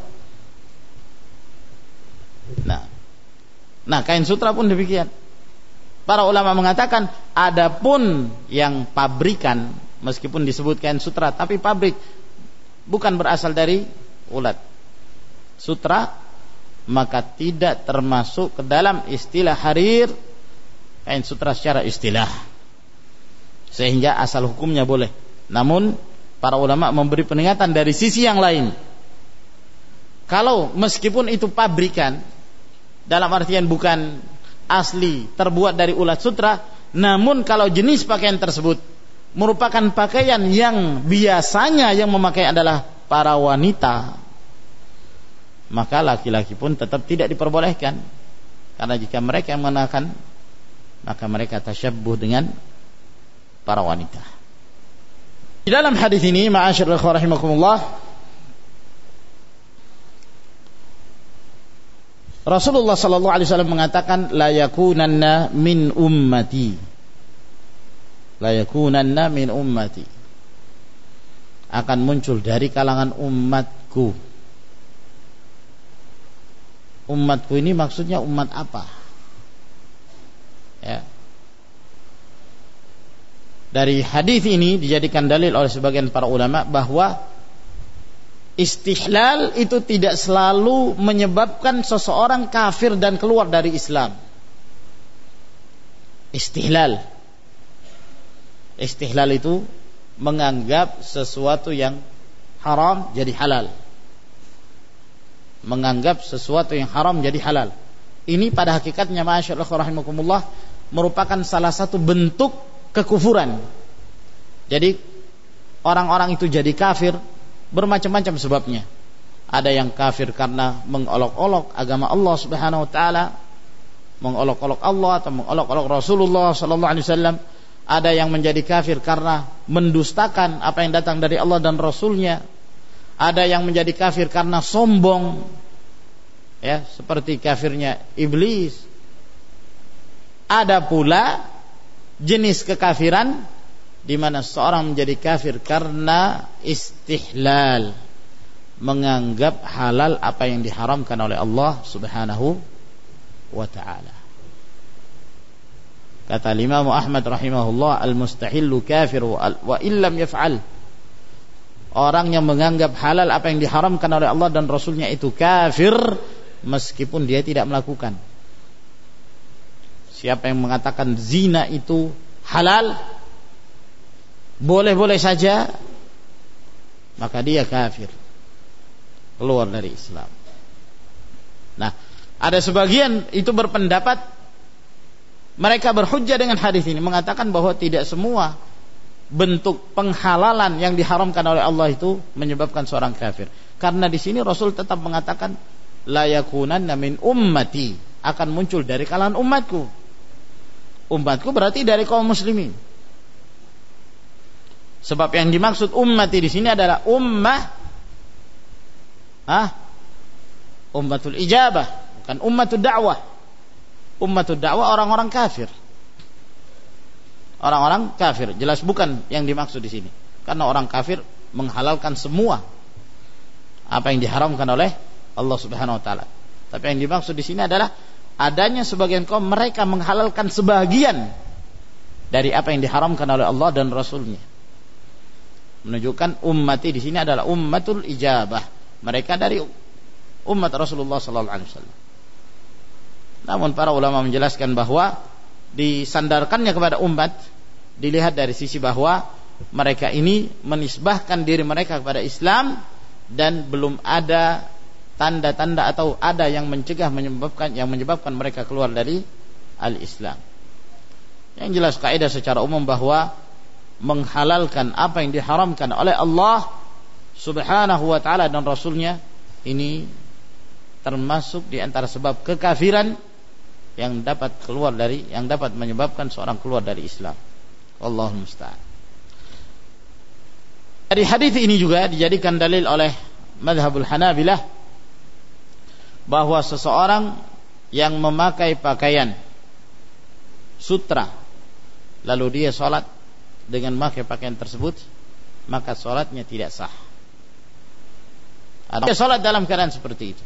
Nah, kain sutra pun demikian. Para ulama mengatakan, adapun yang pabrikan, meskipun disebut kain sutra, tapi pabrik, bukan berasal dari ulat sutra, maka tidak termasuk ke dalam istilah harir kain sutra secara istilah, sehingga asal hukumnya boleh. Namun para ulama memberi peringatan dari sisi yang lain. Kalau meskipun itu pabrikan, dalam artian bukan asli terbuat dari ulat sutra, namun kalau jenis pakaian tersebut merupakan pakaian yang biasanya yang memakai adalah para wanita, maka laki-laki pun tetap tidak diperbolehkan. Karena jika mereka yang mengenakan, maka mereka tasyabbuh dengan para wanita. Di dalam hadis ini, ma'asyiral ikhwah rahimakumullah, Rasulullah sallallahu alaihi wasallam mengatakan, la yakunanna min ummati. La yakunanna min ummati. Akan muncul dari kalangan umatku. Umatku ini maksudnya umat apa? Ya. Dari hadis ini dijadikan dalil oleh sebagian para ulama bahwa istihlal itu tidak selalu menyebabkan seseorang kafir dan keluar dari Islam. Istihlal itu menganggap sesuatu yang haram jadi halal. Menganggap sesuatu yang haram jadi halal. Ini pada hakikatnya ma'asyiral rahimakumullah merupakan salah satu bentuk kekufuran. Jadi orang-orang itu jadi kafir bermacam-macam sebabnya. Ada yang kafir karena mengolok-olok agama Allah Subhanahu wa taala, mengolok-olok Allah atau mengolok-olok Rasulullah sallallahu alaihi wasallam. Ada yang menjadi kafir karena mendustakan apa yang datang dari Allah dan Rasulnya. Ada yang menjadi kafir karena sombong, ya, seperti kafirnya iblis. Ada pula jenis kekafiran di mana seorang menjadi kafir karena istihlal, menganggap halal apa yang diharamkan oleh Allah Subhanahu wa taala. Kata Imam Ahmad rahimahullah, al-mustahillu kafir wa illam yaf'al. Orang yang menganggap halal apa yang diharamkan oleh Allah dan Rasulnya itu kafir meskipun dia tidak melakukan. Siapa yang mengatakan zina itu halal, boleh-boleh saja, maka dia kafir, keluar dari Islam. Nah, ada sebagian itu berpendapat, mereka berhujjah dengan hadis ini, mengatakan bahwa tidak semua bentuk penghalalan yang diharamkan oleh Allah itu menyebabkan seorang kafir. Karena di sini Rasul tetap mengatakan, la yakunanna min ummati, akan muncul dari kalangan umatku. Umatku berarti dari kaum muslimin. Sebab yang dimaksud ummati di sini adalah ummatul ijabah, bukan ummatul da'wah. Ummatul da'wah orang-orang kafir. Orang-orang kafir, jelas bukan yang dimaksud di sini. Karena orang kafir menghalalkan semua apa yang diharamkan oleh Allah Subhanahu wa taala. Tapi yang dimaksud di sini adalah adanya sebagian kaum mereka menghalalkan sebagian dari apa yang diharamkan oleh Allah dan Rasulnya. Menunjukkan ummati di sini adalah ummatul ijabah. Mereka dari umat Rasulullah sallallahu alaihi wasallam. Namun para ulama menjelaskan bahwa disandarkannya kepada umat dilihat dari sisi bahwa mereka ini menisbahkan diri mereka kepada Islam dan belum ada tanda-tanda atau ada yang mencegah menyebabkan mereka keluar dari al-Islam. Yang jelas kaidah secara umum bahwa menghalalkan apa yang diharamkan oleh Allah Subhanahu wa taala dan Rasulnya ini termasuk di antara sebab kekafiran yang dapat menyebabkan seorang keluar dari Islam. Wallahu musta'an. Dari hadis ini juga dijadikan dalil oleh mazhabul Hanabilah bahwa seseorang yang memakai pakaian sutra lalu dia sholat dengan memakai pakaian tersebut, maka sholatnya tidak sah. Dia sholat dalam keadaan seperti itu.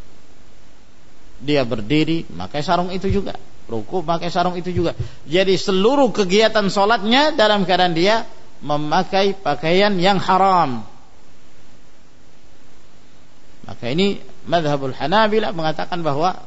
Dia berdiri pakai sarung itu juga, ruku pakai sarung itu juga. Jadi seluruh kegiatan sholatnya dalam keadaan dia memakai pakaian yang haram. Maka ini mazhabul Hanabilah mengatakan bahwa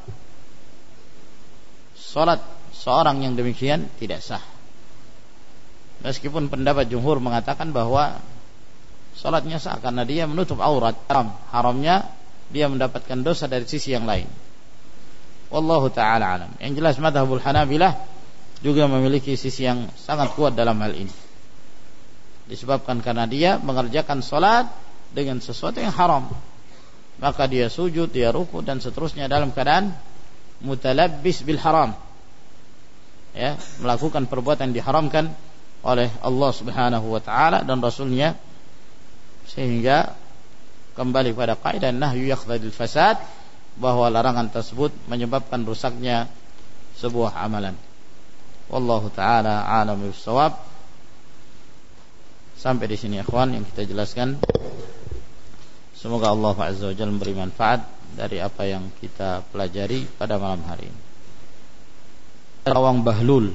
sholat seorang yang demikian tidak sah. Meskipun pendapat jumhur mengatakan bahwa sholatnya sah karena dia menutup aurat. Haramnya dia mendapatkan dosa dari sisi yang lain. Wallahu ta'ala alam. Yang jelas mazhabul Hanabilah juga memiliki sisi yang sangat kuat dalam hal ini. Disebabkan karena dia mengerjakan sholat dengan sesuatu yang haram, maka dia sujud, dia ruku dan seterusnya dalam keadaan mutalabbis bil haram, ya, melakukan perbuatan yang diharamkan oleh Allah Subhanahu wa ta'ala dan Rasulnya, sehingga kembali pada kaidah nahyu yaqtadil fasad, bahwa larangan tersebut menyebabkan rusaknya sebuah amalan. Wallahu ta'ala a'lam bis-shawab. Sampai di sini ikhwan yang kita jelaskan. Semoga Allah Azza wa Jalla memberi manfaat dari apa yang kita pelajari pada malam hari ini. Pawang bahlul.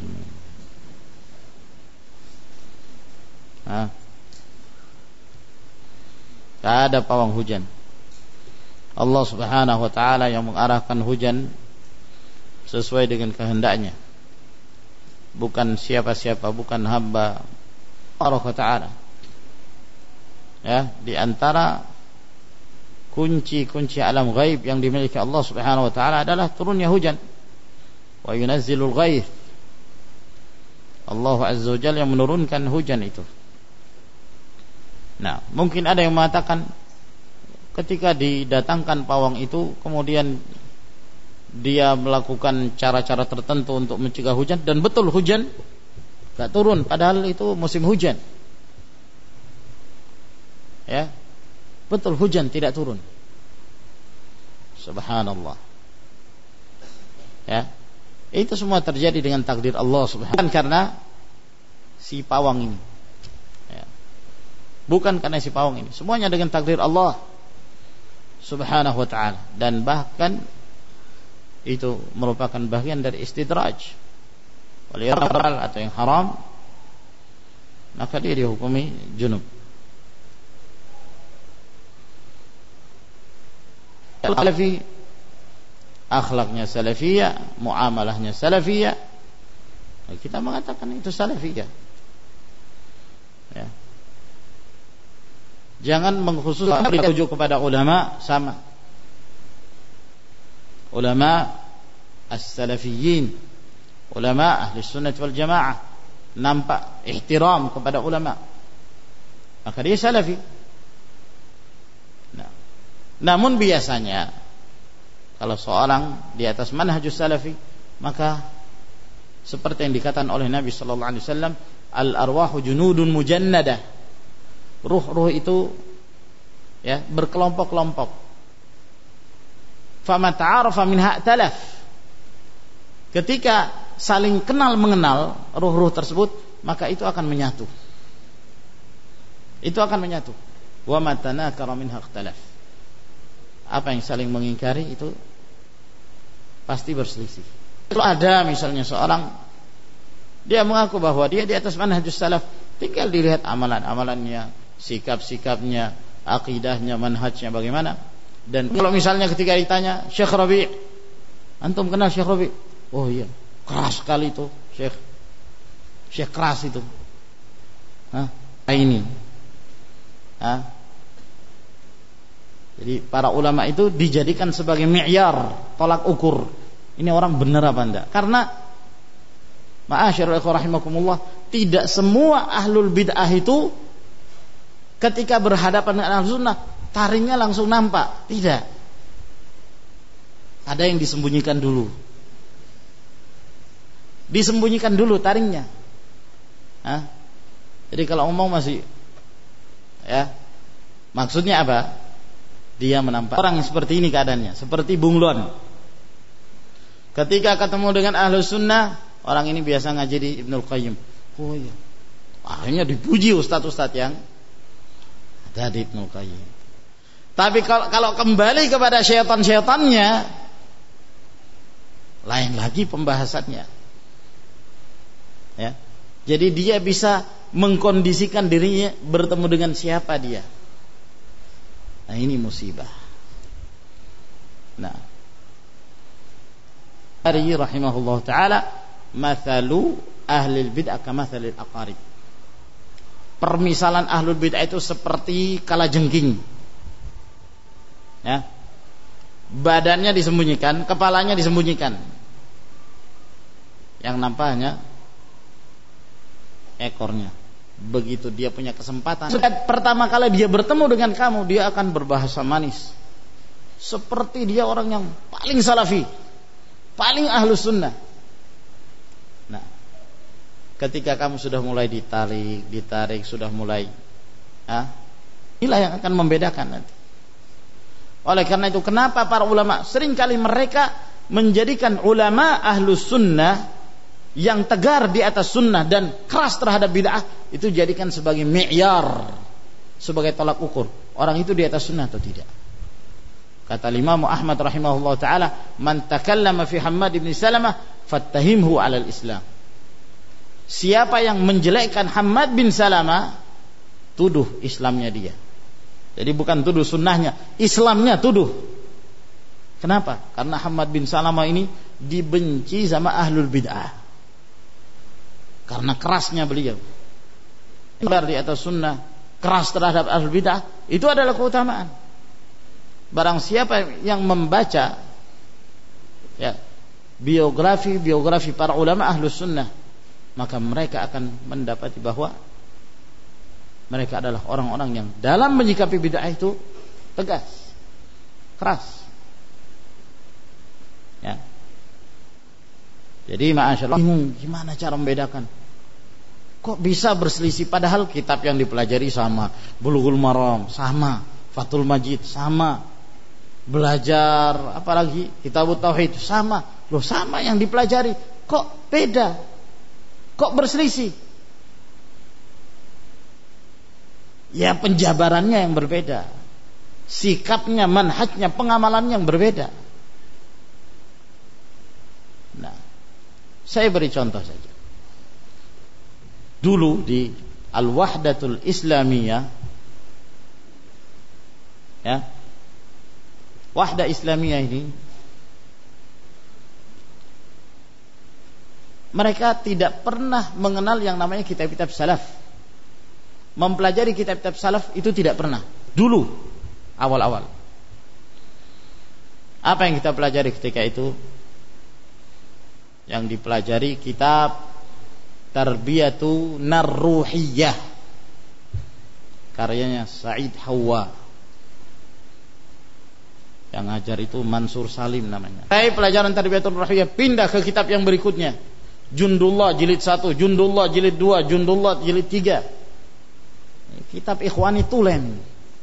Tak ada pawang hujan. Allah Subhanahu wa ta'ala yang mengarahkan hujan sesuai dengan kehendaknya, bukan siapa-siapa, bukan hamba Allah Ta'ala. Ya, di antara kunci-kunci alam ghaib yang dimiliki Allah Subhanahu wa ta'ala adalah turunnya hujan. Wa yunazzilul ghaith. Allah Azza wa Jalla yang menurunkan hujan itu. Nah, mungkin ada yang mengatakan ketika didatangkan pawang itu kemudian dia melakukan cara-cara tertentu untuk mencegah hujan, dan betul hujan gak turun padahal itu musim hujan. Ya, betul hujan tidak turun. Subhanallah. Ya, itu semua terjadi dengan takdir Allah Subhanahu, karena si pawang ini, ya, bukan karena si pawang ini, semuanya dengan takdir Allah Subhanahu wa ta'ala. Dan bahkan itu merupakan bagian dari istidraj, wal atau yang haram, maka dia dihukumi junub. Salafi, akhlaknya salafiyah, muamalahnya salafiyah, kita mengatakan itu salafiyah, ya. Jangan mengkhususkan rujuk kepada ulama, sama ulama as-salafiyyin, ulama ahli sunnah wal jamaah, nampak ihtiram kepada ulama, maka dia salafi. Nah, namun biasanya kalau seorang di atas manhajus salafi, maka seperti yang dikatakan oleh Nabi sallallahu alaihi wasallam, al-arwahu junudun mujannadah. Ruh-ruh itu, ya, berkelompok-kelompok. Fama ta'arafa minha talaf. Ketika saling kenal mengenal ruh-ruh tersebut, maka itu akan menyatu. Itu akan menyatu. Wa ma tanakara minha ikhtalaf. Apa yang saling mengingkari itu pasti berselisih. Kalau ada misalnya seorang, dia mengaku bahwa dia di atas manhajus salaf, tinggal dilihat amalan-amalannya, sikap-sikapnya, akidahnya, manhajnya bagaimana. Dan kalau misalnya ketika ditanya, Syekh Rabi', antum kenal Syekh Rabi'? Oh iya, keras sekali itu Syekh keras itu. Ini. Jadi para ulama itu dijadikan sebagai mi'yar, tolak ukur. Ini orang benar apa enggak? Karena ma'asyarul ikhwah rahimakumullah, tidak semua ahlul bid'ah itu ketika berhadapan dengan ahlus sunnah taringnya langsung nampak. Tidak. Ada yang disembunyikan dulu. Disembunyikan dulu taringnya. Jadi kalau ngomong masih, ya, maksudnya apa? Dia menampak orang seperti ini keadaannya, seperti bunglon. Ketika ketemu dengan Ahlus Sunnah, orang ini biasa ngaji di Ibnul Qayyim. Oh iya. Akhirnya dipuji ustadz-ustadz yang ada di Ibnul Qayyim. Tapi kalau kembali kepada syaitan-syaitannya, lain lagi pembahasannya. Ya. Jadi dia bisa mengkondisikan dirinya bertemu dengan siapa dia. Nah, ini musibah. Nah, Ari rahimahullah taala, mathalu ahlil bid'ah kamathalil aqarib. Permisalan ahlul bid'ah itu seperti kalajengking. Ya. Badannya disembunyikan, kepalanya disembunyikan. Yang nampak hanya ekornya. Begitu dia punya kesempatan, pertama kali dia bertemu dengan kamu, dia akan berbahasa manis, seperti dia orang yang paling salafi, paling ahlus sunnah. Nah, ketika kamu sudah mulai ditarik, sudah mulai, inilah yang akan membedakan nanti. Oleh karena itu, kenapa para ulama seringkali mereka menjadikan ulama ahlus sunnah yang tegar di atas sunnah dan keras terhadap bid'ah itu jadikan sebagai mi'yar, sebagai tolak ukur orang itu di atas sunnah atau tidak. Kata Imam Ahmad rahimahullah taala, man takallama fi Hammad bin Salamah fattahimhu 'alal Islam. Siapa yang menjelekkan Hammad bin Salamah, tuduh Islamnya dia. Jadi bukan tuduh sunnahnya, Islamnya tuduh. Kenapa? Karena Hammad bin Salamah ini dibenci sama ahlul bid'ah. Karena kerasnya beliau di atas sunnah, keras terhadap ahlul bid'ah, itu adalah keutamaan. Barang siapa yang membaca, ya, biografi para ulama ahlus sunnah, maka mereka akan mendapati bahwa mereka adalah orang-orang yang dalam menyikapi bid'ah itu tegas, keras. Ya. Jadi ma'asyallah, bingung gimana cara membedakan. Kok bisa berselisih padahal kitab yang dipelajari sama, Bulughul Maram sama, Fathul Majid sama, belajar apalagi Kitabut Tauhid sama. Loh, sama yang dipelajari, kok beda? Kok berselisih? Ya, penjabarannya yang berbeda, sikapnya, manhajnya, pengamalannya yang berbeda. Nah, saya beri contoh saja. Dulu di Al-Wahdatul Islamiyah, ya, Wahdah Islamiyah ini, mereka tidak pernah mengenal yang namanya kitab-kitab salaf. Mempelajari kitab-kitab salaf itu tidak pernah. Dulu, awal-awal. Apa yang kita pelajari ketika itu? Yang dipelajari kitab Tarbiyatu Narruhiyah, karyanya Said Hawa. Yang ngajar itu Mansur Salim namanya. Saya pelajaran Tarbiyatu Narruhiyah, pindah ke kitab yang berikutnya, Jundullah jilid 1, Jundullah jilid 2, Jundullah jilid 3. Kitab Ikhwani Tulen.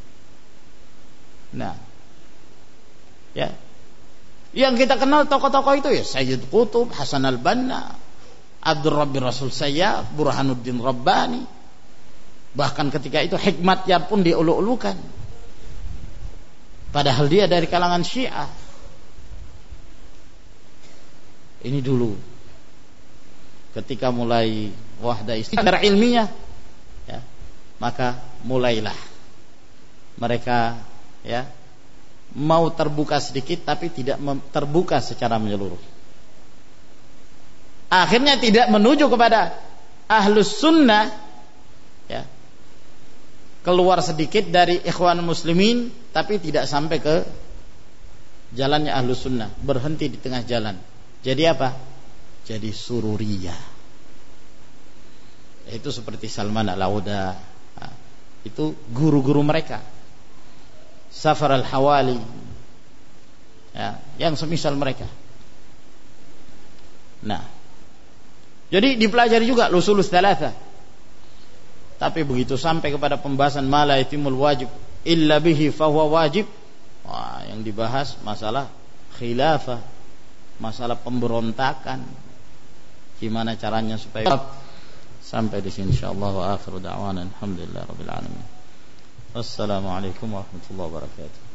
Nah, ya, yang kita kenal tokoh-tokoh itu ya Sayyid Qutb, Hasan al-Banna, Abdul Rabbi Rasul Sayyaf, Burhanuddin Rabbani. Bahkan ketika itu hikmatnya pun diulu-ulukan, padahal dia dari kalangan Syiah. Ini dulu ketika mulai Wahdah Islam secara ilmiah, ya, maka mulailah mereka, ya, mau terbuka sedikit tapi tidak terbuka secara menyeluruh. Akhirnya tidak menuju kepada ahlus sunnah, ya, keluar sedikit dari ikhwan muslimin tapi tidak sampai ke jalannya ahlus sunnah, berhenti di tengah jalan. Jadi apa? Jadi sururiyah. Itu seperti Salman Al-Auda, itu guru-guru mereka. Safar Al-Hawali, ya, yang semisal mereka. Nah, jadi dipelajari juga usulus tsalatsa. Tapi begitu sampai kepada pembahasan mala yatimul wajib illa bihi fahuwa wajib, wah, yang dibahas masalah khilafah, masalah pemberontakan, gimana caranya supaya. Sampai di sini insyaallah, wa akhiru da'wana alhamdulillahirabbil alamin. Wassalamualaikum warahmatullahi wabarakatuh.